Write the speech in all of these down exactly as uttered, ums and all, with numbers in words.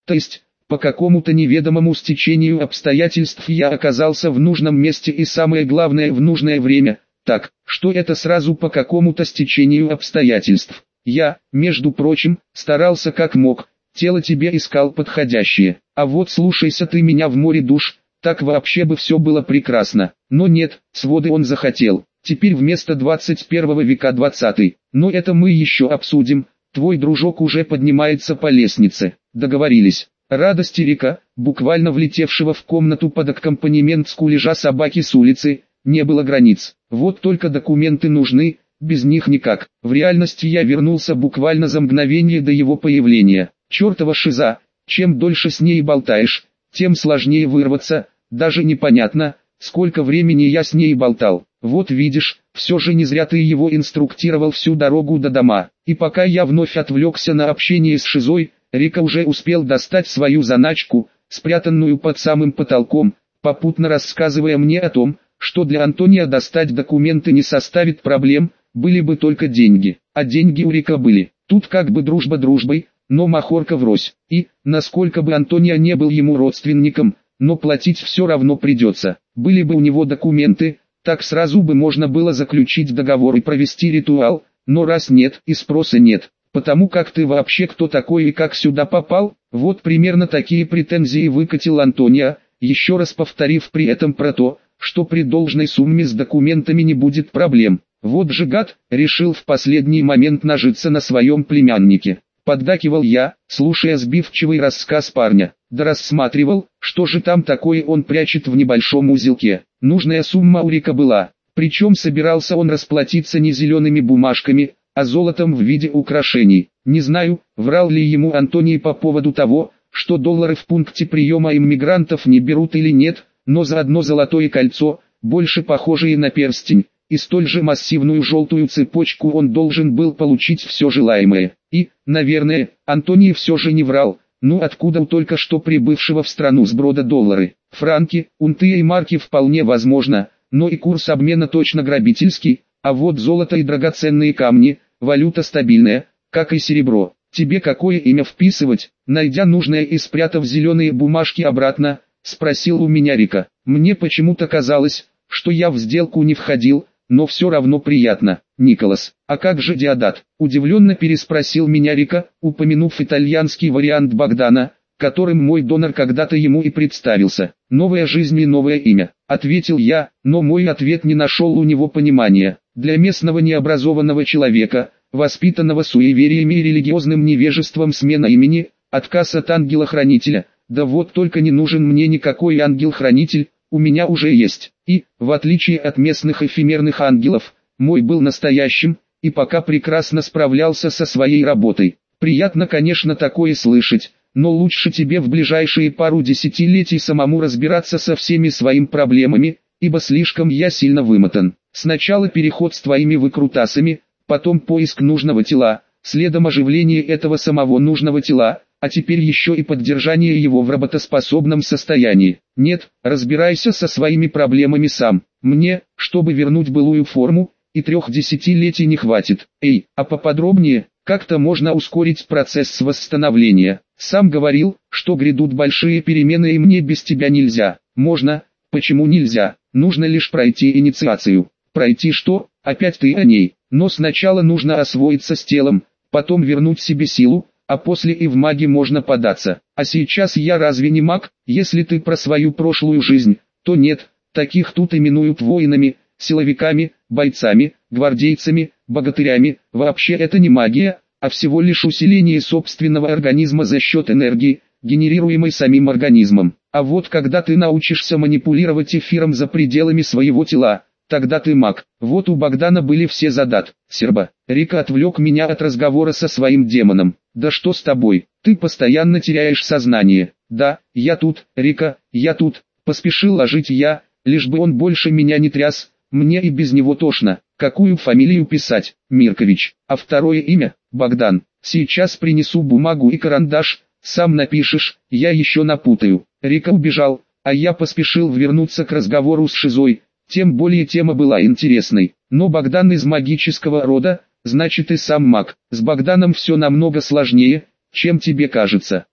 То есть, по какому-то неведомому стечению обстоятельств я оказался в нужном месте и самое главное в нужное время. Так, что это сразу по какому-то стечению обстоятельств? Я, между прочим, старался как мог, тело тебе искал подходящее. А вот слушайся ты меня в море душ, так вообще бы все было прекрасно. Но нет, своды он захотел. Теперь вместо двадцать первого века двадцатый. Но это мы еще обсудим. Твой дружок уже поднимается по лестнице. Договорились. Радости Рика, буквально влетевшего в комнату под аккомпанемент скулежа собаки с улицы, не было границ. Вот только документы нужны, без них никак. В реальности я вернулся буквально за мгновение до его появления. Чертова шиза, чем дольше с ней болтаешь, тем сложнее вырваться, даже непонятно, сколько времени я с ней болтал. Вот видишь, все же не зря ты его инструктировал всю дорогу до дома. И пока я вновь отвлекся на общение с шизой, Рика уже успел достать свою заначку, спрятанную под самым потолком, попутно рассказывая мне о том, что для Антония достать документы не составит проблем, были бы только деньги. А деньги у Рика были. Тут как бы дружба дружбой, но махорка врозь. И, насколько бы Антония не был ему родственником, но платить все равно придется. Были бы у него документы, так сразу бы можно было заключить договор и провести ритуал, но раз нет и спроса нет, потому как ты вообще кто такой и как сюда попал, вот примерно такие претензии выкатил Антония, еще раз повторив при этом про то, что при должной сумме с документами не будет проблем. Вот же гад, решил в последний момент нажиться на своем племяннике. Поддакивал я, слушая сбивчивый рассказ парня. Да рассматривал, что же там такое он прячет в небольшом узелке. Нужная сумма у Рика была, причем собирался он расплатиться не зелеными бумажками, а золотом в виде украшений. Не знаю, врал ли ему Антоний по поводу того, что доллары в пункте приема иммигрантов не берут или нет, но за одно золотое кольцо, больше похожее на перстень, и столь же массивную желтую цепочку он должен был получить все желаемое. И, наверное, Антоний все же не врал. Ну откуда у только что прибывшего в страну сброда доллары? Франки, унты и марки вполне возможно, но и курс обмена точно грабительский, а вот золото и драгоценные камни, валюта стабильная, как и серебро. Тебе какое имя вписывать? Найдя нужное и спрятав зеленые бумажки обратно, спросил у меня Рика. Мне почему-то казалось, что я в сделку не входил, но все равно приятно. Николас, а как же Диодат? Удивленно переспросил меня Рика, упомянув итальянский вариант Богдана, которым мой донор когда-то ему и представился. Новая жизнь и новое имя, ответил я, но мой ответ не нашел у него понимания. Для местного необразованного человека, воспитанного суевериями и религиозным невежеством, смена имени, отказ от ангела-хранителя, да вот только не нужен мне никакой ангел-хранитель, у меня уже есть. И, в отличие от местных эфемерных ангелов, мой был настоящим, и пока прекрасно справлялся со своей работой. Приятно, конечно, такое слышать, но лучше тебе в ближайшие пару десятилетий самому разбираться со всеми своими проблемами, ибо слишком я сильно вымотан. Сначала переход с твоими выкрутасами, потом поиск нужного тела, следом оживление этого самого нужного тела, а теперь еще и поддержание его в работоспособном состоянии. Нет, разбирайся со своими проблемами сам. Мне, чтобы вернуть былую форму, и трех десятилетий не хватит. Эй, а поподробнее, как-то можно ускорить процесс восстановления. Сам говорил, что грядут большие перемены и мне без тебя нельзя. Можно, почему нельзя? Нужно лишь пройти инициацию. Пройти что? Опять ты о ней. Но сначала нужно освоиться с телом, потом вернуть себе силу, а после и в маги можно податься. А сейчас я разве не маг? Если ты про свою прошлую жизнь, то нет, таких тут именуют воинами, силовиками, бойцами, гвардейцами, богатырями. Вообще это не магия, а всего лишь усиление собственного организма за счет энергии, генерируемой самим организмом. А вот когда ты научишься манипулировать эфиром за пределами своего тела, тогда ты маг. Вот у Богдана были все задат. Серба. Рика отвлек меня от разговора со своим демоном. Да что с тобой? Ты постоянно теряешь сознание. Да, я тут, Рика, я тут. Поспешил ложить я, лишь бы он больше меня не тряс. Мне и без него тошно. Какую фамилию писать? Миркович. А второе имя? Богдан. Сейчас принесу бумагу и карандаш. Сам напишешь, я еще напутаю. Рика убежал, а я поспешил вернуться к разговору с шизой. Тем более тема была интересной. Но Богдан из магического рода, значит и сам маг. С Богданом все намного сложнее, чем тебе кажется.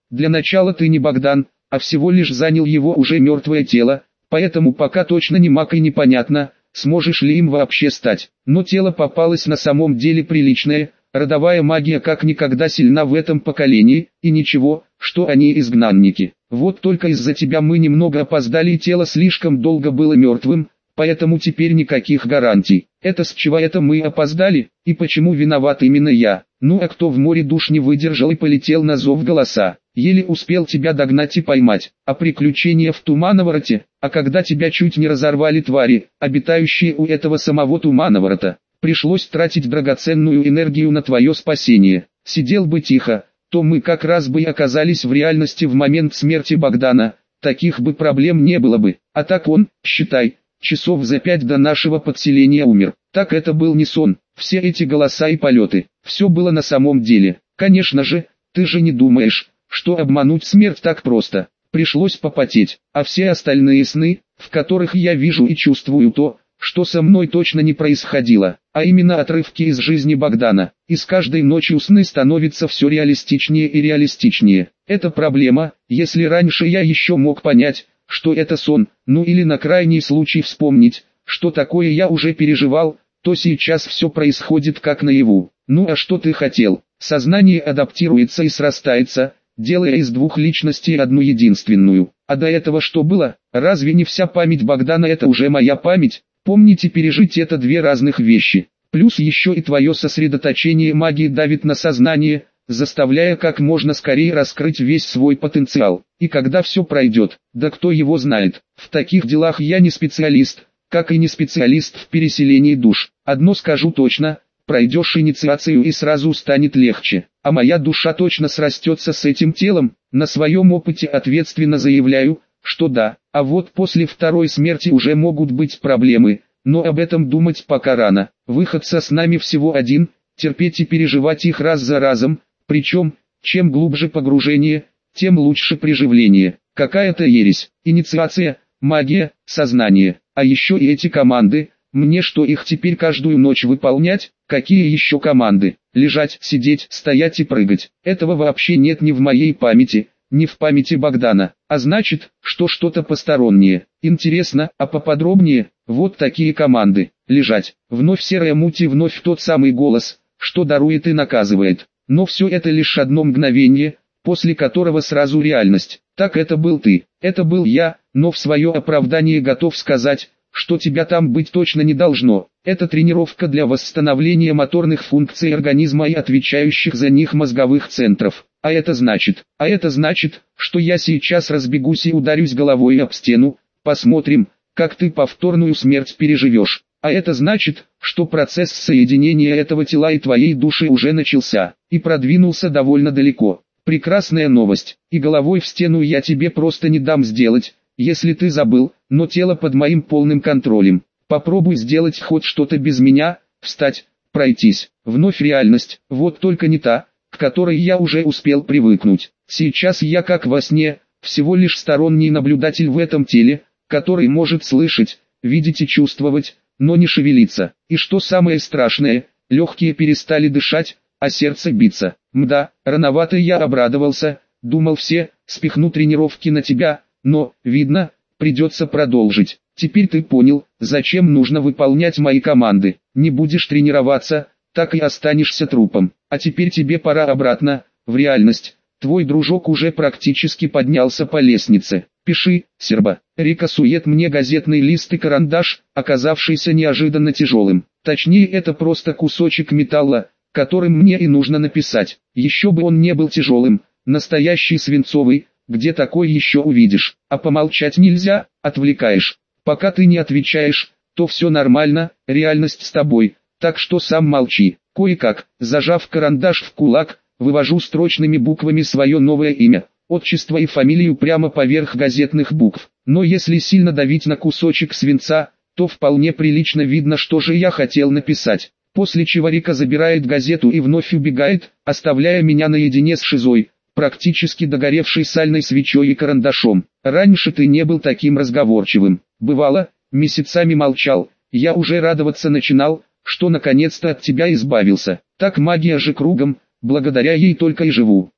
Для начала ты не Богдан, а всего лишь занял его уже мертвое тело, поэтому пока точно не маг и непонятно, сможешь ли им вообще стать. Но тело попалось на самом деле приличное, родовая магия как никогда сильна в этом поколении, и ничего, что они изгнанники. Вот только из-за тебя мы немного опоздали и тело слишком долго было мертвым, поэтому теперь никаких гарантий. Это с чего это мы опоздали, и почему виноват именно я? Ну а кто в море душ не выдержал и полетел на зов голоса? Еле успел тебя догнать и поймать. А приключения в Тумановороте, а когда тебя чуть не разорвали твари, обитающие у этого самого Тумановорота, пришлось тратить драгоценную энергию на твое спасение. Сидел бы тихо, то мы как раз бы и оказались в реальности в момент смерти Богдана, таких бы проблем не было бы. А так он, считай, часов за пять до нашего подселения умер. Так это был не сон, все эти голоса и полеты, все было на самом деле. Конечно же, ты же не думаешь, что обмануть смерть так просто. Пришлось попотеть, а все остальные сны, в которых я вижу и чувствую то, что со мной точно не происходило, а именно отрывки из жизни Богдана. И с каждой ночью сны становятся все реалистичнее и реалистичнее. Это проблема, если раньше я еще мог понять, что это сон, ну или на крайний случай вспомнить, что такое я уже переживал, то сейчас все происходит как наяву. Ну а что ты хотел? Сознание адаптируется и срастается, делая из двух личностей одну единственную. А до этого что было? Разве не вся память Богдана это уже моя память? Помнить и пережить это две разных вещи. Плюс еще и твое сосредоточение магии давит на сознание, заставляя как можно скорее раскрыть весь свой потенциал. И когда все пройдет, да кто его знает, в таких делах я не специалист, как и не специалист в переселении душ. Одно скажу точно, пройдешь инициацию и сразу станет легче. А моя душа точно срастется с этим телом, на своем опыте ответственно заявляю, что да. А вот после второй смерти уже могут быть проблемы, но об этом думать пока рано. Выход со с нами всего один, терпеть и переживать их раз за разом, причем, чем глубже погружение, тем лучше приживление. Какая-то ересь, инициация, магия, сознание, а еще и эти команды. Мне что, их теперь каждую ночь выполнять? Какие еще команды? Лежать, сидеть, стоять и прыгать. Этого вообще нет ни в моей памяти, ни в памяти Богдана. А значит, что что-то постороннее. Интересно, а поподробнее? Вот такие команды. Лежать. Вновь серая муть и вновь тот самый голос, что дарует и наказывает. Но все это лишь одно мгновение, после которого сразу реальность. Так это был ты, это был я, но в свое оправдание готов сказать, что тебя там быть точно не должно. Это тренировка для восстановления моторных функций организма и отвечающих за них мозговых центров. А это значит, а это значит, что я сейчас разбегусь и ударюсь головой об стену. Посмотрим, как ты повторную смерть переживешь. А это значит, что процесс соединения этого тела и твоей души уже начался, и продвинулся довольно далеко. Прекрасная новость, и головой в стену я тебе просто не дам сделать, если ты забыл, но тело под моим полным контролем. Попробуй сделать хоть что-то без меня, встать, пройтись. Вновь реальность, вот только не та, к которой я уже успел привыкнуть. Сейчас я как во сне, всего лишь сторонний наблюдатель в этом теле, который может слышать, видеть и чувствовать, но не шевелиться. И что самое страшное, легкие перестали дышать, а сердце биться. Мда, рановато я обрадовался, думал все, спихну тренировки на тебя, но, видно, придется продолжить. Теперь ты понял, зачем нужно выполнять мои команды. Не будешь тренироваться, так и останешься трупом. А теперь тебе пора обратно, в реальность. Твой дружок уже практически поднялся по лестнице. Пиши, Серба. Рика сует мне газетный лист и карандаш, оказавшийся неожиданно тяжелым. Точнее, это просто кусочек металла, которым мне и нужно написать. Еще бы он не был тяжелым, настоящий свинцовый, где такой еще увидишь. А помолчать нельзя, отвлекаешь. Пока ты не отвечаешь, то все нормально, реальность с тобой, так что сам молчи. Кое-как, зажав карандаш в кулак, вывожу строчными буквами свое новое имя, отчество и фамилию прямо поверх газетных букв. Но если сильно давить на кусочек свинца, то вполне прилично видно, что же я хотел написать. После чего Рика забирает газету и вновь убегает, оставляя меня наедине с шизой, практически догоревшей сальной свечой и карандашом. Раньше ты не был таким разговорчивым. Бывало, месяцами молчал, я уже радоваться начинал, что наконец-то от тебя избавился. Так магия же кругом, благодаря ей только и живу.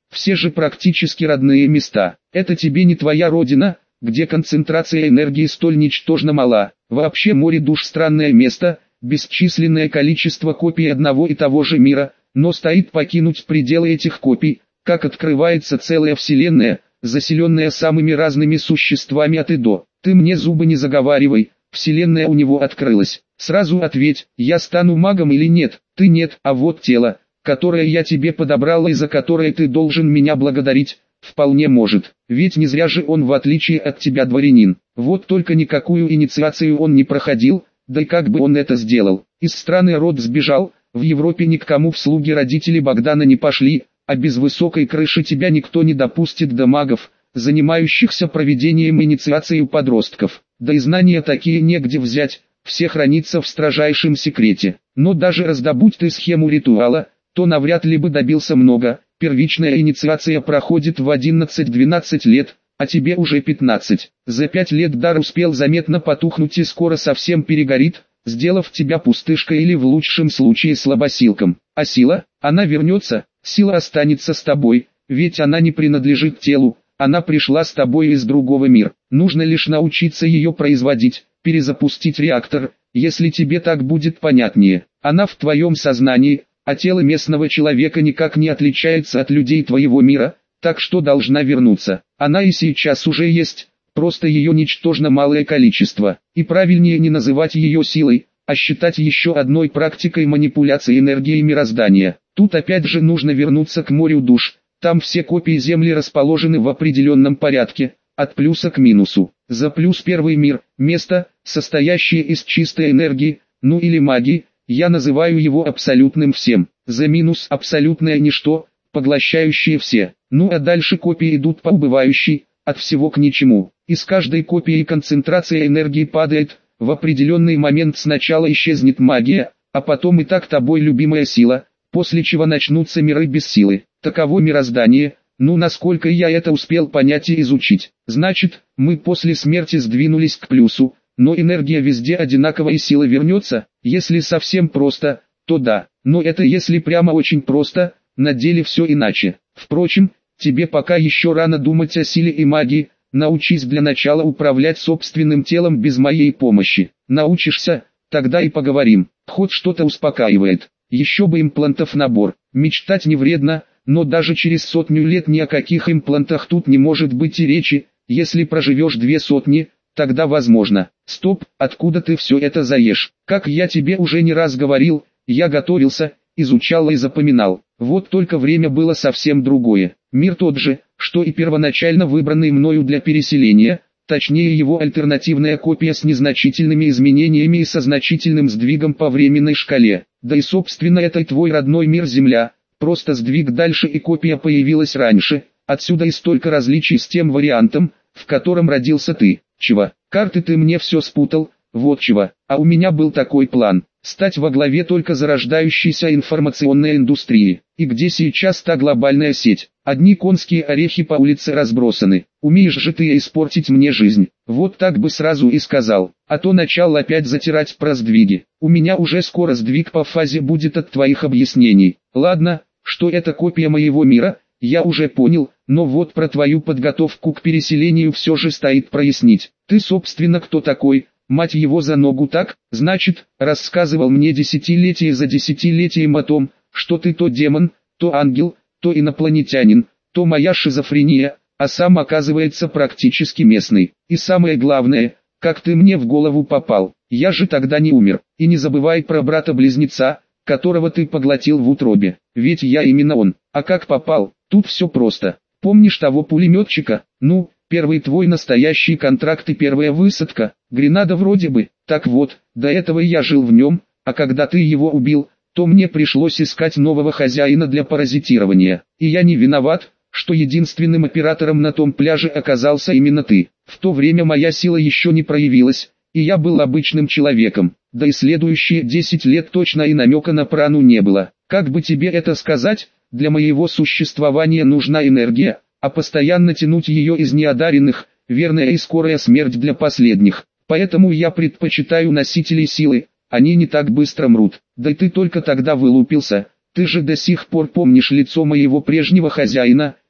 все же практически родные места. Это тебе не твоя родина, где концентрация энергии столь ничтожно мала. Вообще море душ странное место, бесчисленное количество копий одного и того же мира, но стоит покинуть пределы этих копий, как открывается целая вселенная, заселенная самыми разными существами от и до. Ты мне зубы не заговаривай, вселенная у него открылась. Сразу ответь, я стану магом или нет? Ты нет, а вот тело, которое я тебе подобрал и за которое ты должен меня благодарить, вполне может. Ведь не зря же он в отличие от тебя дворянин. Вот только никакую инициацию он не проходил, да и как бы он это сделал. Из страны род сбежал, в Европе ни к кому в слуги родители Богдана не пошли, а без высокой крыши тебя никто не допустит до магов, занимающихся проведением инициации у подростков. Да и знания такие негде взять, все хранится в строжайшем секрете. Но даже раздобудь ты схему ритуала, то навряд ли бы добился много. Первичная инициация проходит в одиннадцать-двенадцать лет, а тебе уже пятнадцать. За пять лет дар успел заметно потухнуть и скоро совсем перегорит, сделав тебя пустышкой или в лучшем случае слабосилком. А сила? Она вернется, сила останется с тобой, ведь она не принадлежит телу, она пришла с тобой из другого мира. Нужно лишь научиться ее производить, перезапустить реактор, если тебе так будет понятнее. Она в твоем сознании, а тело местного человека никак не отличается от людей твоего мира, так что должна вернуться. Она и сейчас уже есть, просто ее ничтожно малое количество. И правильнее не называть ее силой, а считать еще одной практикой манипуляции энергией мироздания. Тут опять же нужно вернуться к морю душ. Там все копии Земли расположены в определенном порядке, от плюса к минусу. За плюс первый мир, место, состоящее из чистой энергии, ну или магии, я называю его абсолютным всем. За минус абсолютное ничто, поглощающее все. Ну а дальше копии идут по убывающей, от всего к ничему. Из каждой копии концентрация энергии падает, в определенный момент сначала исчезнет магия, а потом и так тобой любимая сила, после чего начнутся миры без силы. Таково мироздание, ну насколько я это успел понять и изучить. Значит, мы после смерти сдвинулись к плюсу, но энергия везде одинакова и сила вернется. Если совсем просто, то да, но это если прямо очень просто, на деле все иначе. Впрочем, тебе пока еще рано думать о силе и магии, научись для начала управлять собственным телом без моей помощи. Научишься, тогда и поговорим. Хоть что-то успокаивает. Еще бы имплантов набор. Мечтать не вредно, но даже через сотню лет ни о каких имплантах тут не может быть и речи. Если проживешь две сотни, тогда возможно. Стоп, откуда ты все это заешь? Как я тебе уже не раз говорил, я готовился, изучал и запоминал. Вот только время было совсем другое. Мир тот же, что и первоначально выбранный мною для переселения, точнее его альтернативная копия с незначительными изменениями и со значительным сдвигом по временной шкале. Да и собственно это твой родной мир Земля, просто сдвиг дальше и копия появилась раньше, отсюда и столько различий с тем вариантом, в котором родился ты. Чего? Карты ты мне все спутал, вот чего. А у меня был такой план, стать во главе только зарождающейся информационной индустрии. И где сейчас та глобальная сеть? Одни конские орехи по улице разбросаны. Умеешь же ты испортить мне жизнь. Вот так бы сразу и сказал. А то начал опять затирать про сдвиги. У меня уже скоро сдвиг по фазе будет от твоих объяснений. Ладно, что это копия моего мира, я уже понял, но вот про твою подготовку к переселению все же стоит прояснить. Ты собственно кто такой? Мать его за ногу так, значит, рассказывал мне десятилетие за десятилетием о том, что ты то демон, то ангел, то инопланетянин, то моя шизофрения, а сам оказывается практически местный. И самое главное, как ты мне в голову попал, я же тогда не умер. И не забывай про брата-близнеца, которого ты поглотил в утробе, ведь я именно он. А как попал, тут все просто. Помнишь того пулеметчика? Ну, первый твой настоящий контракт и первая высадка, Гренада вроде бы. Так вот, до этого я жил в нем, а когда ты его убил, то мне пришлось искать нового хозяина для паразитирования. И я не виноват, что единственным оператором на том пляже оказался именно ты. В то время моя сила еще не проявилась, и я был обычным человеком. Да и следующие десять лет точно и намека на прану не было. Как бы тебе это сказать, для моего существования нужна энергия, а постоянно тянуть ее из неодаренных, верная и скорая смерть для последних. Поэтому я предпочитаю носителей силы, они не так быстро мрут. Да и ты только тогда вылупился, ты же до сих пор помнишь лицо моего прежнего хозяина,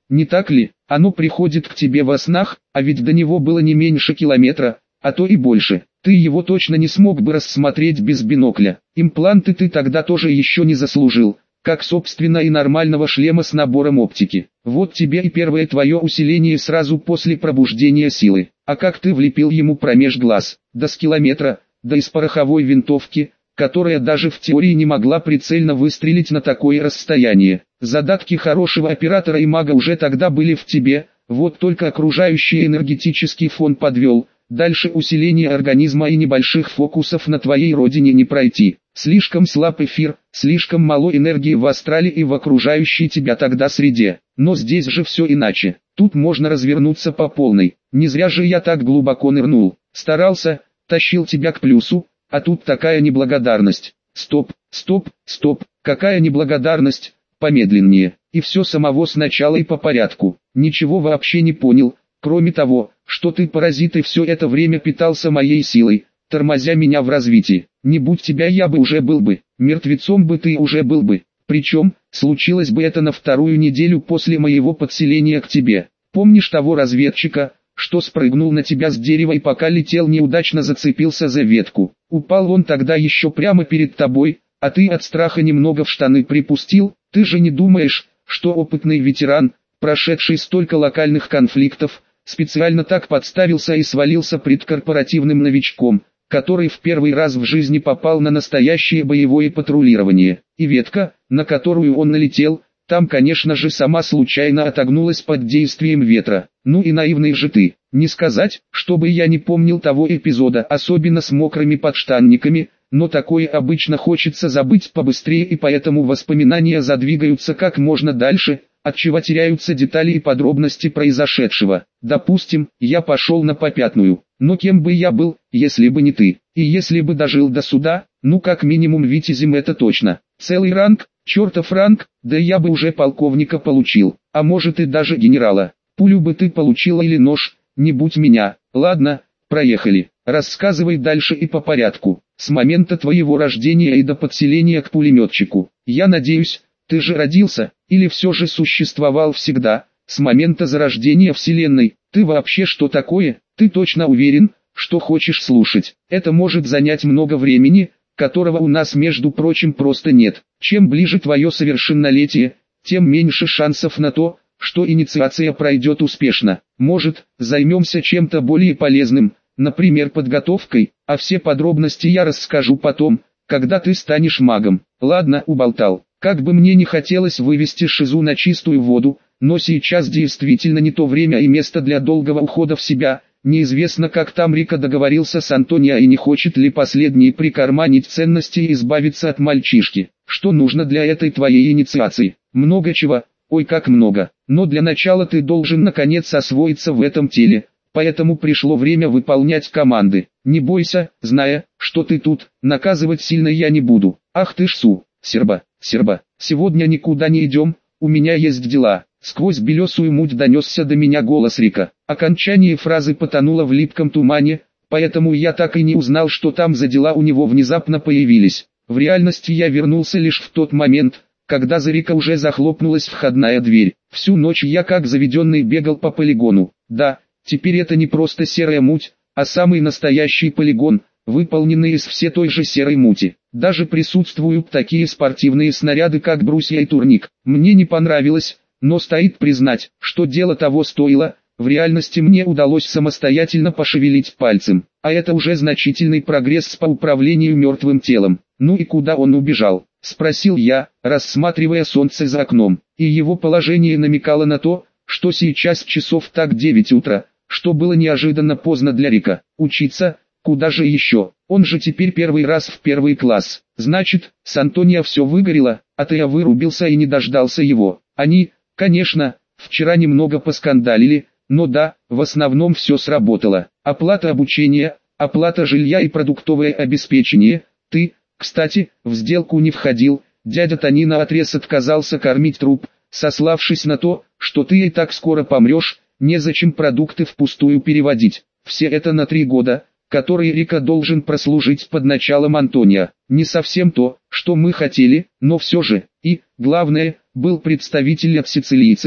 не так ли? Оно приходит к тебе во снах, а ведь до него было не меньше километра, а то и больше. Ты его точно не смог бы рассмотреть без бинокля. Импланты ты тогда тоже еще не заслужил, как собственно и нормального шлема с набором оптики. Вот тебе и первое твое усиление сразу после пробуждения силы. А как ты влепил ему промеж глаз, да с километра, да из пороховой винтовки, которая даже в теории не могла прицельно выстрелить на такое расстояние. Задатки хорошего оператора и мага уже тогда были в тебе, вот только окружающий энергетический фон подвел. Дальше усиление организма и небольших фокусов на твоей родине не пройти. Слишком слаб эфир, слишком мало энергии в астрале и в окружающей тебя тогда среде. Но здесь же все иначе. Тут можно развернуться по полной. Не зря же я так глубоко нырнул. Старался, тащил тебя к плюсу, а тут такая неблагодарность. Стоп, стоп, стоп, какая неблагодарность, помедленнее. И все самого сначала и по порядку. Ничего вообще не понял, кроме того, что ты паразит и все это время питался моей силой, тормозя меня в развитии. Не будь тебя я бы уже был бы, мертвецом бы ты уже был бы. Причем, случилось бы это на вторую неделю после моего подселения к тебе. Помнишь того разведчика, что спрыгнул на тебя с дерева и пока летел неудачно зацепился за ветку? Упал он тогда еще прямо перед тобой, а ты от страха немного в штаны припустил. Ты же не думаешь, что опытный ветеран, прошедший столько локальных конфликтов, специально так подставился и свалился пред корпоративным новичком, который в первый раз в жизни попал на настоящее боевое патрулирование. И ветка, на которую он налетел, там конечно же сама случайно отогнулась под действием ветра. Ну и наивный же ты. Не сказать, чтобы я не помнил того эпизода, особенно с мокрыми подштанниками, но такое обычно хочется забыть побыстрее и поэтому воспоминания задвигаются как можно дальше, отчего теряются детали и подробности произошедшего. Допустим, я пошел на попятную, но кем бы я был, если бы не ты, и если бы дожил до суда, ну как минимум витязем это точно. Целый ранг, чертов ранг, да я бы уже полковника получил, а может и даже генерала. Пулю бы ты получила или нож, не будь меня. Ладно, проехали, рассказывай дальше и по порядку. С момента твоего рождения и до подселения к пулеметчику. Я надеюсь, ты же родился, или все же существовал всегда, с момента зарождения Вселенной. Ты вообще что такое? Ты точно уверен, что хочешь слушать? Это может занять много времени, которого у нас между прочим просто нет. Чем ближе твое совершеннолетие, тем меньше шансов на то, что инициация пройдет успешно. Может, займемся чем-то более полезным, например подготовкой, а все подробности я расскажу потом, когда ты станешь магом. Ладно, уболтал. Как бы мне не хотелось вывести шизу на чистую воду, но сейчас действительно не то время и место для долгого ухода в себя. Неизвестно, как там Рика договорился с Антонио и не хочет ли последний прикарманить ценности и избавиться от мальчишки. Что нужно для этой твоей инициации? Много чего, ой как много. Но для начала ты должен наконец освоиться в этом теле, поэтому пришло время выполнять команды. Не бойся, зная, что ты тут, наказывать сильно я не буду. Ах ты ж су, серба, серба, сегодня никуда не идем, у меня есть дела. Сквозь белесую муть донесся до меня голос Рика. Окончание фразы потонуло в липком тумане, поэтому я так и не узнал, что там за дела у него внезапно появились. В реальности я вернулся лишь в тот момент, когда за Рика уже захлопнулась входная дверь. Всю ночь я как заведенный бегал по полигону. Да, теперь это не просто серая муть, а самый настоящий полигон, выполненный из все той же серой мути. Даже присутствуют такие спортивные снаряды, как брусья и турник. Мне не понравилось, но стоит признать, что дело того стоило. В реальности мне удалось самостоятельно пошевелить пальцем, а это уже значительный прогресс по управлению мертвым телом. Ну и куда он убежал? Спросил я, рассматривая солнце за окном, и его положение намекало на то, что сейчас часов так девять утра, что было неожиданно поздно для Рика. Учиться? Куда же еще? Он же теперь первый раз в первый класс. Значит, с Антонио все выгорело, а ты я вырубился и не дождался его. Они, конечно, вчера немного поскандалили, но да, в основном все сработало. Оплата обучения, оплата жилья и продуктовое обеспечение. Ты, кстати, в сделку не входил. Дядя Тони наотрез отказался кормить труп, сославшись на то, что ты и так скоро помрешь, незачем продукты впустую переводить. Все это на три года, которые Рика должен прослужить под началом Антонио. Не совсем то, что мы хотели, но все же. И, главное, был представитель от сицилийцев,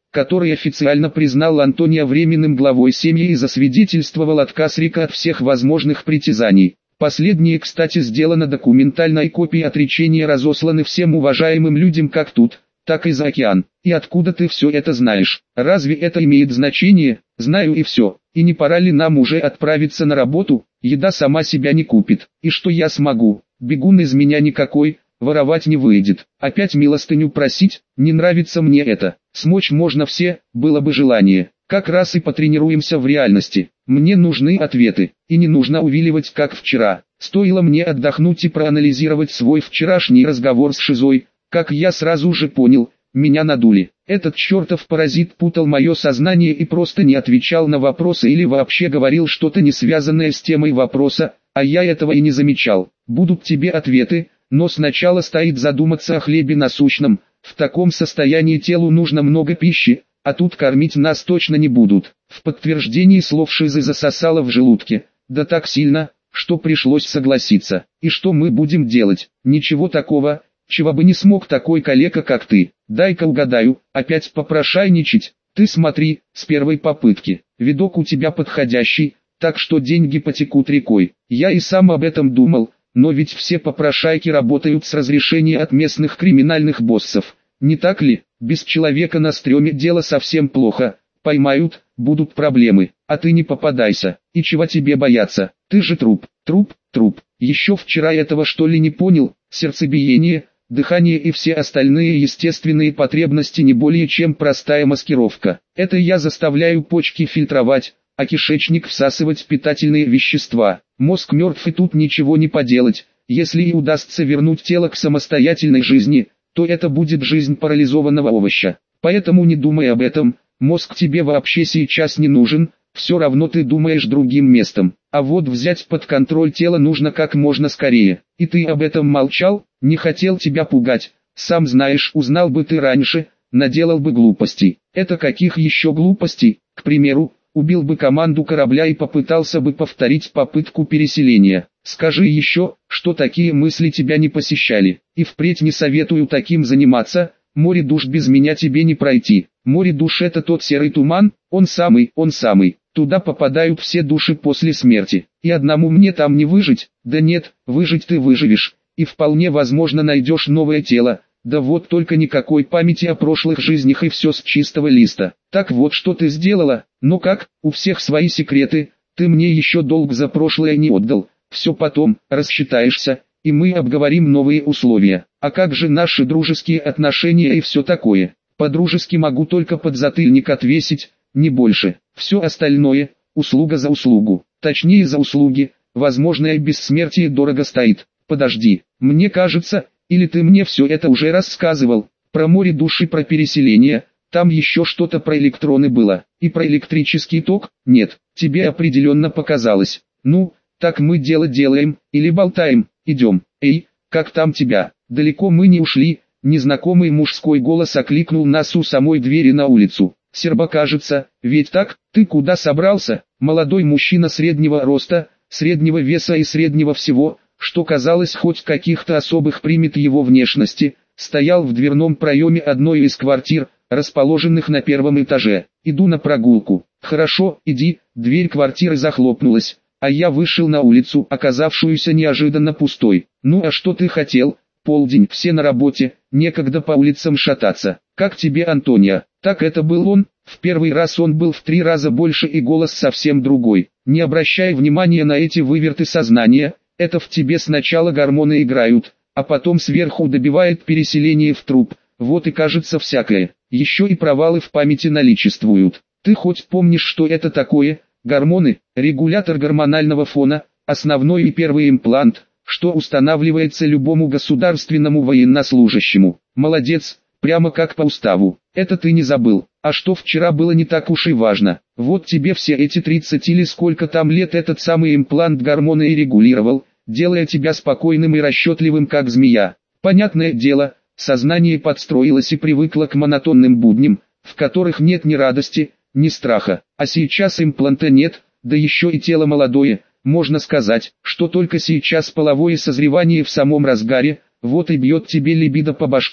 который официально признал Антония временным главой семьи и засвидетельствовал отказ Рика от всех возможных притязаний. Последнее, кстати, сделано документально, и копии отречения разосланы всем уважаемым людям как тут, так и за океан. И откуда ты все это знаешь? Разве это имеет значение? Знаю и все. И не пора ли нам уже отправиться на работу? Еда сама себя не купит. И что я смогу? Бегун из меня никакой, воровать не выйдет. Опять милостыню просить? Не нравится мне это. Смочь можно все, было бы желание. Как раз и потренируемся в реальности. Мне нужны ответы, и не нужно увиливать как вчера. Стоило мне отдохнуть и проанализировать свой вчерашний разговор с Шизой, как я сразу же понял, меня надули. Этот чертов паразит путал мое сознание и просто не отвечал на вопросы или вообще говорил что-то не связанное с темой вопроса, а я этого и не замечал. Будут тебе ответы, но сначала стоит задуматься о хлебе насущном. В таком состоянии телу нужно много пищи, а тут кормить нас точно не будут. В подтверждении слов Шизы засосало в желудке, да так сильно, что пришлось согласиться. И что мы будем делать? Ничего такого, чего бы не смог такой калека, как ты. Дай-ка угадаю, опять попрошайничать? Ты смотри, с первой попытки. Видок у тебя подходящий, так что деньги потекут рекой. Я и сам об этом думал, но ведь все попрошайки работают с разрешения от местных криминальных боссов. Не так ли? Без человека на стреме дело совсем плохо. Поймают, будут проблемы. А ты не попадайся. И чего тебе бояться? Ты же труп, труп, труп. Еще вчера этого что ли не понял? Сердцебиение, дыхание и все остальные естественные потребности не более чем простая маскировка. Это я заставляю почки фильтровать, а кишечник всасывать питательные вещества. Мозг мертв, и тут ничего не поделать. Если и удастся вернуть тело к самостоятельной жизни, то это будет жизнь парализованного овоща. Поэтому не думай об этом, мозг тебе вообще сейчас не нужен, все равно ты думаешь другим местом. А вот взять под контроль тело нужно как можно скорее. И ты об этом молчал, не хотел тебя пугать. Сам знаешь, узнал бы ты раньше, наделал бы глупостей. Это каких еще глупостей? К примеру, убил бы команду корабля и попытался бы повторить попытку переселения. Скажи еще, что такие мысли тебя не посещали. И впредь не советую таким заниматься, море душ без меня тебе не пройти. Море душ — это тот серый туман, он самый, он самый. Туда попадают все души после смерти. И одному мне там не выжить. Да нет, выжить ты выживешь. И вполне возможно найдешь новое тело. Да вот только никакой памяти о прошлых жизнях, и все с чистого листа. Так вот, что ты сделала? Ну как, у всех свои секреты. Ты мне еще долг за прошлое не отдал. Все потом, рассчитаешься, и мы обговорим новые условия. А как же наши дружеские отношения и все такое? По-дружески могу только подзатыльник отвесить, не больше. Все остальное, услуга за услугу. Точнее, за услуги, возможное бессмертие дорого стоит. Подожди, мне кажется, или ты мне все это уже рассказывал, про море души, про переселение, там еще что-то про электроны было, и про электрический ток? Нет, тебе определенно показалось. Ну, так мы дело делаем, или болтаем, идем. Эй, как там тебя? Далеко мы не ушли. Незнакомый мужской голос окликнул нас у самой двери на улицу. Серба, кажется, ведь так? Ты куда собрался? Молодой мужчина среднего роста, среднего веса и среднего всего, что казалось хоть каких-то особых примет его внешности, стоял в дверном проеме одной из квартир, расположенных на первом этаже. Иду на прогулку. Хорошо, иди. Дверь квартиры захлопнулась, а я вышел на улицу, оказавшуюся неожиданно пустой. Ну а что ты хотел? Полдень, все на работе, некогда по улицам шататься. Как тебе, Антония? Так это был он? В первый раз он был в три раза больше и голос совсем другой. Не обращай внимания на эти выверты сознания, это в тебе сначала гормоны играют, а потом сверху добивает переселение в труп. Вот и кажется всякое. Еще и провалы в памяти наличествуют. Ты хоть помнишь, что это такое? Гормоны, регулятор гормонального фона, основной и первый имплант, что устанавливается любому государственному военнослужащему. Молодец, прямо как по уставу. Это ты не забыл. А что вчера было не так уж и важно. Вот тебе все эти тридцать или сколько там лет этот самый имплант гормона и регулировал, делая тебя спокойным и расчетливым как змея. Понятное дело, сознание подстроилось и привыкло к монотонным будням, в которых нет ни радости, ни страха. А сейчас импланта нет, да еще и тело молодое. Можно сказать, что только сейчас половое созревание в самом разгаре, вот и бьет тебе либидо по башке,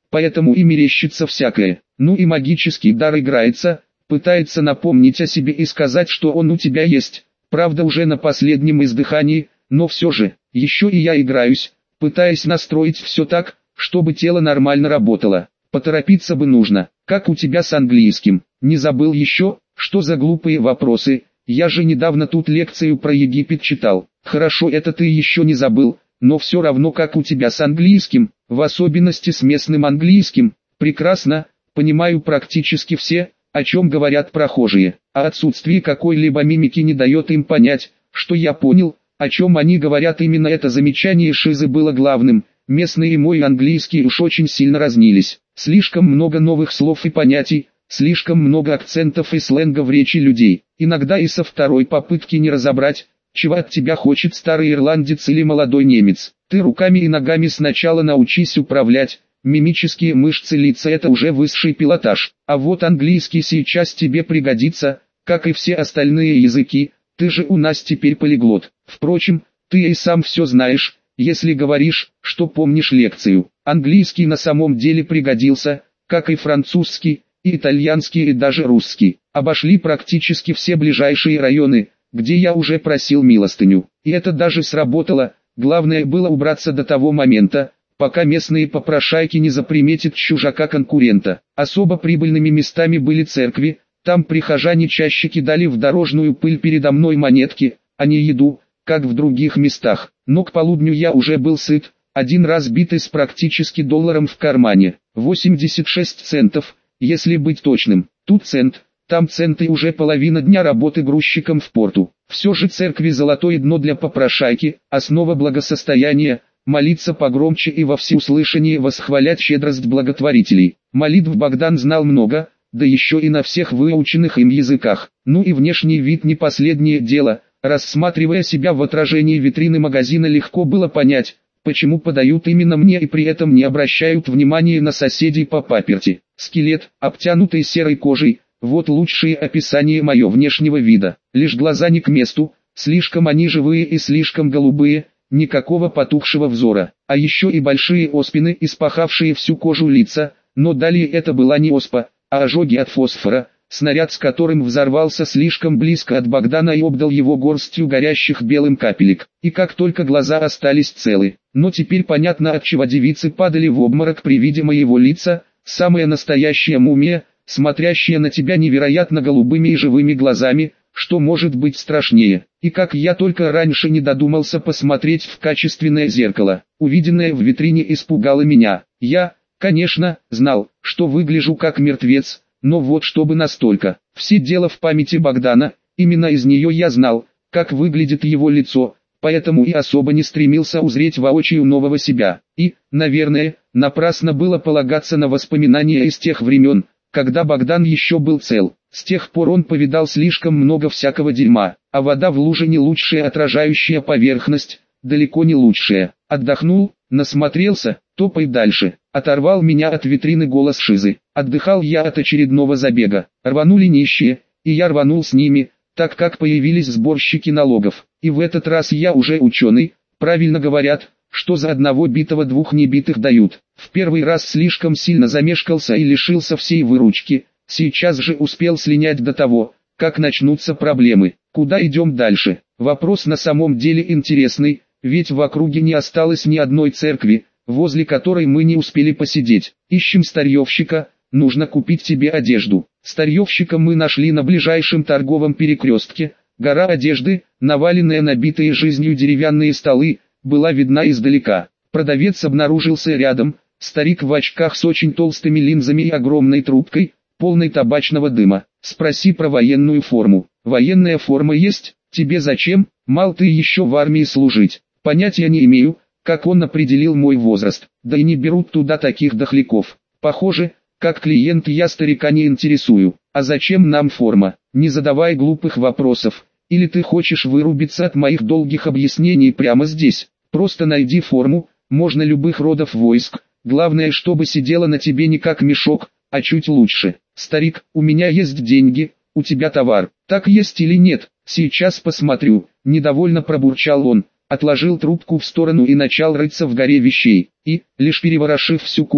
поэтому и мерещится всякое. Ну и магический дар играется, пытается напомнить о себе и сказать, что он у тебя есть, правда уже на последнем издыхании, но все же, еще и я играюсь, пытаясь настроить все так, чтобы тело нормально работало. Поторопиться бы нужно. Как у тебя с английским? Не забыл еще? Что за глупые вопросы? Я же недавно тут лекцию про Египет читал. Хорошо, это ты еще не забыл, но все равно как у тебя с английским, в особенности с местным английским. Прекрасно, понимаю практически все, о чем говорят прохожие, а отсутствие какой-либо мимики не дает им понять, что я понял, о чем они говорят. Именно это замечание Шизы было главным. Местный и мой английский уж очень сильно разнились. Слишком много новых слов и понятий, слишком много акцентов и сленга в речи людей. Иногда и со второй попытки не разобрать, чего от тебя хочет старый ирландец или молодой немец. Ты руками и ногами сначала научись управлять. Мимические мышцы лица — это уже высший пилотаж. А вот английский сейчас тебе пригодится, как и все остальные языки. Ты же у нас теперь полиглот. Впрочем, ты и сам все знаешь, если говоришь, что помнишь лекцию. Английский на самом деле пригодился, как и французский, и итальянский, и даже русский. Обошли практически все ближайшие районы, где я уже просил милостыню. И это даже сработало. Главное было убраться до того момента, пока местные попрошайки не заприметят чужака-конкурента. Особо прибыльными местами были церкви, там прихожане чаще кидали в дорожную пыль передо мной монетки, а не еду, как в других местах. Но к полудню я уже был сыт, один раз битый с практически долларом в кармане, восемьдесят шесть центов, если быть точным. Тут цент, там цент и уже половина дня работы грузчиком в порту. Все же церкви золотое дно для попрошайки, основа благосостояния. Молиться погромче и во всеуслышание восхвалять щедрость благотворителей. Молитв Богдан знал много, да еще и на всех выученных им языках. Ну и внешний вид не последнее дело. Рассматривая себя в отражении витрины магазина, легко было понять, почему подают именно мне и при этом не обращают внимания на соседей по паперти. Скелет, обтянутый серой кожей, вот лучшее описание моего внешнего вида. Лишь глаза не к месту, слишком они живые и слишком голубые. Никакого потухшего взора, а еще и большие оспины, испахавшие всю кожу лица, но далее это была не оспа, а ожоги от фосфора, снаряд с которым взорвался слишком близко от Богдана и обдал его горстью горящих белым капелек. И как только глаза остались целы, но теперь понятно, отчего девицы падали в обморок при виде моего лица, самая настоящая мумия, смотрящая на тебя невероятно голубыми и живыми глазами. Что может быть страшнее? И как я только раньше не додумался посмотреть в качественное зеркало. Увиденное в витрине испугало меня. Я, конечно, знал, что выгляжу как мертвец, но вот чтобы настолько. Все дело в памяти Богдана, именно из нее я знал, как выглядит его лицо, поэтому и особо не стремился узреть воочию нового себя. И, наверное, напрасно было полагаться на воспоминания из тех времен, когда Богдан еще был цел. С тех пор он повидал слишком много всякого дерьма, а вода в луже не лучшая отражающая поверхность, далеко не лучшая. Отдохнул, насмотрелся, топай дальше. Оторвал меня от витрины голос Шизы. Отдыхал я от очередного забега. Рванули нищие, и я рванул с ними, так как появились сборщики налогов. И в этот раз я уже ученый, правильно говорят, что за одного битого двух небитых дают. В первый раз слишком сильно замешкался и лишился всей выручки. Сейчас же успел слинять до того, как начнутся проблемы. Куда идем дальше? Вопрос на самом деле интересный, ведь в округе не осталось ни одной церкви, возле которой мы не успели посидеть. Ищем старьевщика, нужно купить тебе одежду. Старьевщика мы нашли на ближайшем торговом перекрестке. Гора одежды, наваленная набитые жизнью деревянные столы, была видна издалека. Продавец обнаружился рядом, старик в очках с очень толстыми линзами и огромной трубкой, полной табачного дыма. Спроси про военную форму. Военная форма есть? Тебе зачем? Мал ты еще в армии служить. Понятия не имею, как он определил мой возраст. Да и не берут туда таких дохляков. Похоже, как клиент я старика не интересую. А зачем нам форма? Не задавай глупых вопросов. Или ты хочешь вырубиться от моих долгих объяснений прямо здесь? Просто найди форму, можно любых родов войск. Главное, чтобы сидела на тебе не как мешок, а чуть лучше. Старик, у меня есть деньги, у тебя товар. Так есть или нет? Сейчас посмотрю. Недовольно пробурчал он, отложил трубку в сторону и начал рыться в горе вещей. И, лишь переворошив всю кучу,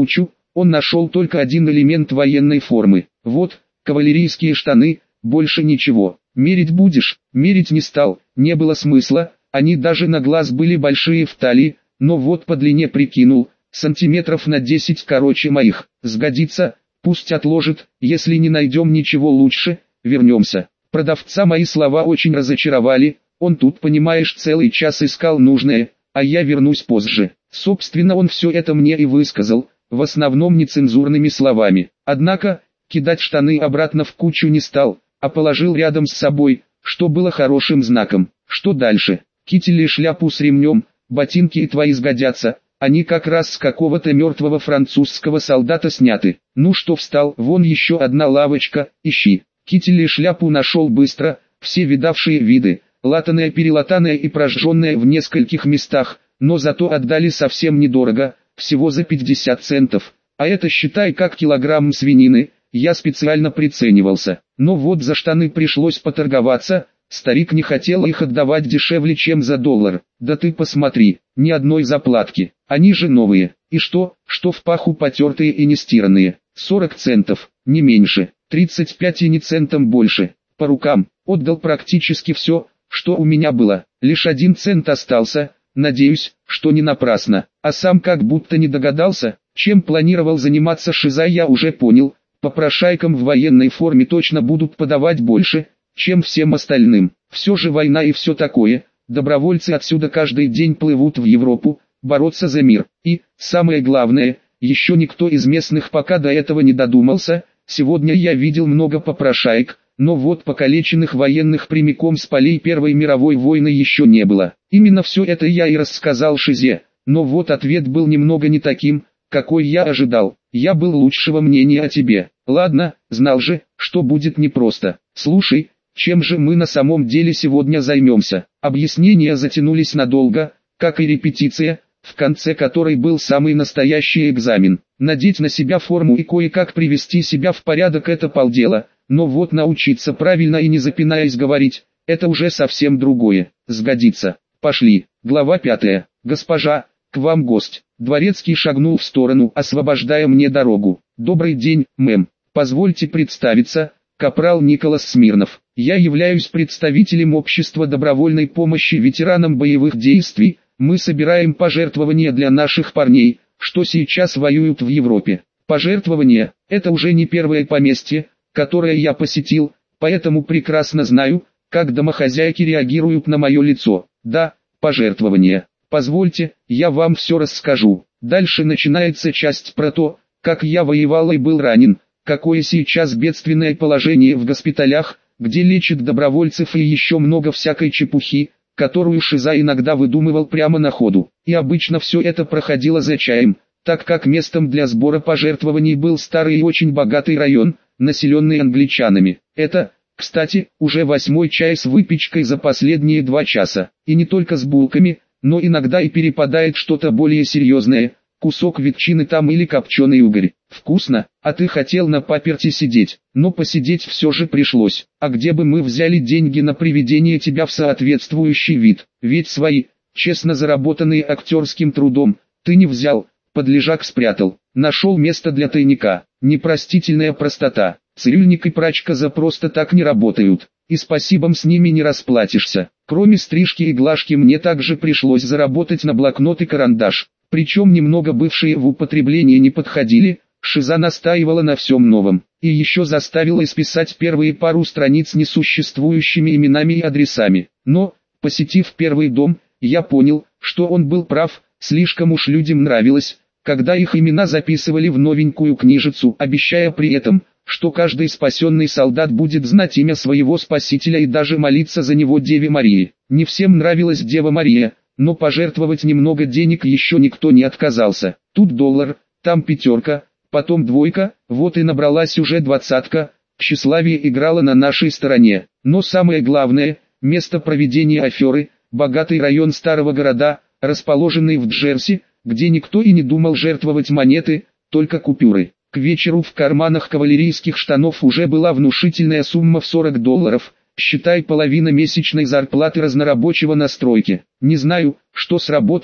Он нашел только один элемент военной формы. Вот, кавалерийские штаны, больше ничего. Мерить будешь? Мерить не стал, не было смысла, они даже на глаз были большие в талии, но вот по длине прикинул, сантиметров на десять короче моих. Сгодится, пусть отложит, если не найдем ничего лучше, вернемся. Продавца мои слова очень разочаровали, он тут, понимаешь, целый час искал нужное, а я вернусь позже. Собственно, он все это мне и высказал, в основном нецензурными словами. Однако, кидать штаны обратно в кучу не стал, а положил рядом с собой, что было хорошим знаком. Что дальше? Китель и шляпу с ремнем, ботинки и твои сгодятся, они как раз с какого-то мертвого французского солдата сняты. Ну что встал, вон еще одна лавочка, ищи. Китель и шляпу нашел быстро, все видавшие виды, латаная, перелатанная и прожженная в нескольких местах, но зато отдали совсем недорого, всего за пятьдесят центов, а это считай как килограмм свинины, я специально приценивался. Но вот за штаны пришлось поторговаться, старик не хотел их отдавать дешевле, чем за доллар. Да ты посмотри, ни одной заплатки, они же новые, и что, что в паху потертые и не стиранные, сорок центов, не меньше, тридцать пять и не центом больше, по рукам, отдал практически все, что у меня было, лишь один цент остался, надеюсь, что не напрасно, а сам как будто не догадался, чем планировал заниматься шиза, я уже понял, попрошайкам в военной форме точно будут подавать больше, чем всем остальным, все же война и все такое, добровольцы отсюда каждый день плывут в Европу, бороться за мир, и, самое главное, еще никто из местных пока до этого не додумался, сегодня я видел много попрошаек, но вот покалеченных военных прямиком с полей Первой мировой войны еще не было. Именно все это я и рассказал Шизе, но вот ответ был немного не таким, какой я ожидал. Я был лучшего мнения о тебе. Ладно, знал же, что будет непросто. Слушай, чем же мы на самом деле сегодня займемся? Объяснения затянулись надолго, как и репетиция, в конце которой был самый настоящий экзамен. Надеть на себя форму и кое-как привести себя в порядок — это полдела, но вот научиться правильно и не запинаясь говорить — это уже совсем другое. Сгодится. Пошли. Глава пятая. Госпожа, к вам гость. Дворецкий шагнул в сторону, освобождая мне дорогу. Добрый день, мэм. Позвольте представиться, капрал Николас Смирнов. Я являюсь представителем общества добровольной помощи ветеранам боевых действий. Мы собираем пожертвования для наших парней, что сейчас воюют в Европе. Пожертвования – это уже не первое поместье, которое я посетил, поэтому прекрасно знаю, как домохозяйки реагируют на мое лицо. Да, пожертвования. Позвольте, я вам все расскажу. Дальше начинается часть про то, как я воевал и был ранен, какое сейчас бедственное положение в госпиталях, где лечат добровольцев и еще много всякой чепухи, которую Шиза иногда выдумывал прямо на ходу. И обычно все это проходило за чаем, так как местом для сбора пожертвований был старый и очень богатый район, населенный англичанами. Это, кстати, уже восьмой чай с выпечкой за последние два часа. И не только с булками, но иногда и перепадает что-то более серьезное, кусок ветчины там или копченый угорь. Вкусно, а ты хотел на паперти сидеть, но посидеть все же пришлось. А где бы мы взяли деньги на приведение тебя в соответствующий вид? Ведь свои, честно заработанные актерским трудом, ты не взял, под лежак спрятал, нашел место для тайника. Непростительная простота. Цирюльник и прачка за просто так не работают, и спасибом с ними не расплатишься. Кроме стрижки и глажки мне также пришлось заработать на блокнот и карандаш, причем немного бывшие в употреблении не подходили. Шиза настаивала на всем новом, и еще заставила исписать первые пару страниц несуществующими именами и адресами. Но, посетив первый дом, я понял, что он был прав, слишком уж людям нравилось, когда их имена записывали в новенькую книжицу, обещая при этом, что каждый спасенный солдат будет знать имя своего спасителя и даже молиться за него Деве Марии. Не всем нравилась Дева Мария, но пожертвовать немного денег еще никто не отказался. Тут доллар, там пятерка, потом двойка, вот и набралась уже двадцатка. Тщеславие играло на нашей стороне. Но самое главное, место проведения аферы, богатый район старого города, расположенный в Джерси, где никто и не думал жертвовать монеты, только купюры. К вечеру в карманах кавалерийских штанов уже была внушительная сумма в сорок долларов, считай половина месячной зарплаты разнорабочего на стройке. Не знаю, что сработало,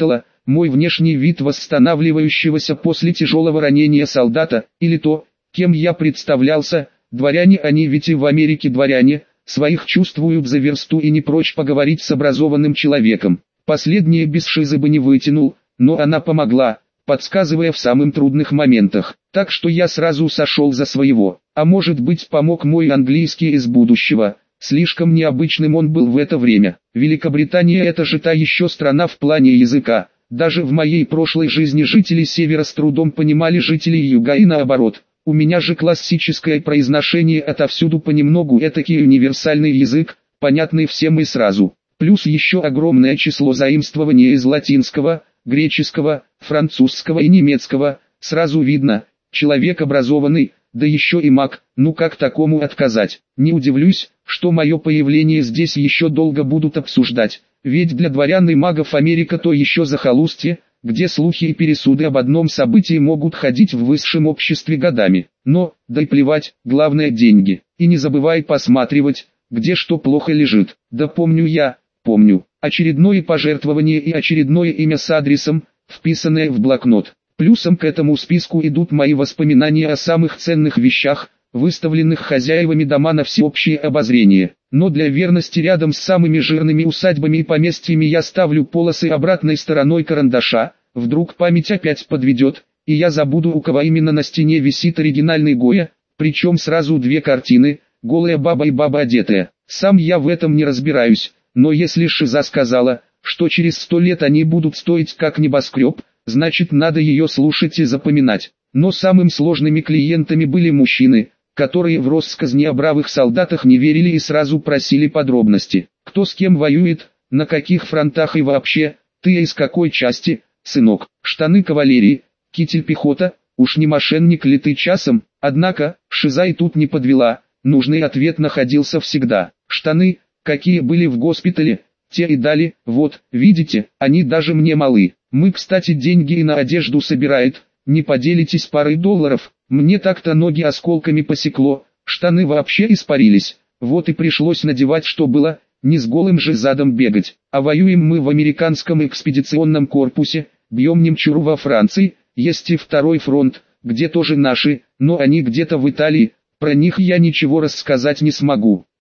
мой внешний вид восстанавливающегося после тяжелого ранения солдата, или то, кем я представлялся, дворяне они ведь и в Америке дворяне, своих чувствуют за версту и не прочь поговорить с образованным человеком. Последнее без шизы бы не вытянул, но она помогла, подсказывая в самых трудных моментах, так что я сразу сошел за своего. А может быть, помог мой английский из будущего, слишком необычным он был в это время. Великобритания — это же та еще страна в плане языка. Даже в моей прошлой жизни жители Севера с трудом понимали жителей Юга и наоборот. У меня же классическое произношение отовсюду понемногу, этакий универсальный язык, понятный всем и сразу. Плюс еще огромное число заимствований из латинского, греческого, французского и немецкого. Сразу видно, человек образованный, да еще и маг, ну как такому отказать? Не удивлюсь, что мое появление здесь еще долго будут обсуждать, ведь для дворян и магов Америка то еще захолустье, где слухи и пересуды об одном событии могут ходить в высшем обществе годами. Но, да и плевать, главное деньги. И не забывай посматривать, где что плохо лежит. Да помню я, помню, очередное пожертвование и очередное имя с адресом, вписанное в блокнот. Плюсом к этому списку идут мои воспоминания о самых ценных вещах, выставленных хозяевами дома на всеобщее обозрение. Но для верности рядом с самыми жирными усадьбами и поместьями я ставлю полосы обратной стороной карандаша, вдруг память опять подведет, и я забуду, у кого именно на стене висит оригинальный Гойя, причем сразу две картины, голая баба и баба одетая. Сам я в этом не разбираюсь, но если Шиза сказала, что через сто лет они будут стоить как небоскреб, значит надо ее слушать и запоминать. Но самым сложными клиентами были мужчины, которые в россказни о бравых солдатах не верили и сразу просили подробности. Кто с кем воюет, на каких фронтах и вообще, ты из какой части, сынок, штаны кавалерии, китель пехота, уж не мошенник ли ты часом? Однако, Шиза и тут не подвела, нужный ответ находился всегда. Штаны, какие были в госпитале, те и дали, вот, видите, они даже мне малы. Мы, кстати, деньги и на одежду собирает, не поделитесь парой долларов, мне так-то ноги осколками посекло, штаны вообще испарились, вот и пришлось надевать что было, не с голым же задом бегать. А воюем мы в американском экспедиционном корпусе, бьем немчуру во Франции, есть и второй фронт, где тоже наши, но они где-то в Италии, про них я ничего рассказать не смогу.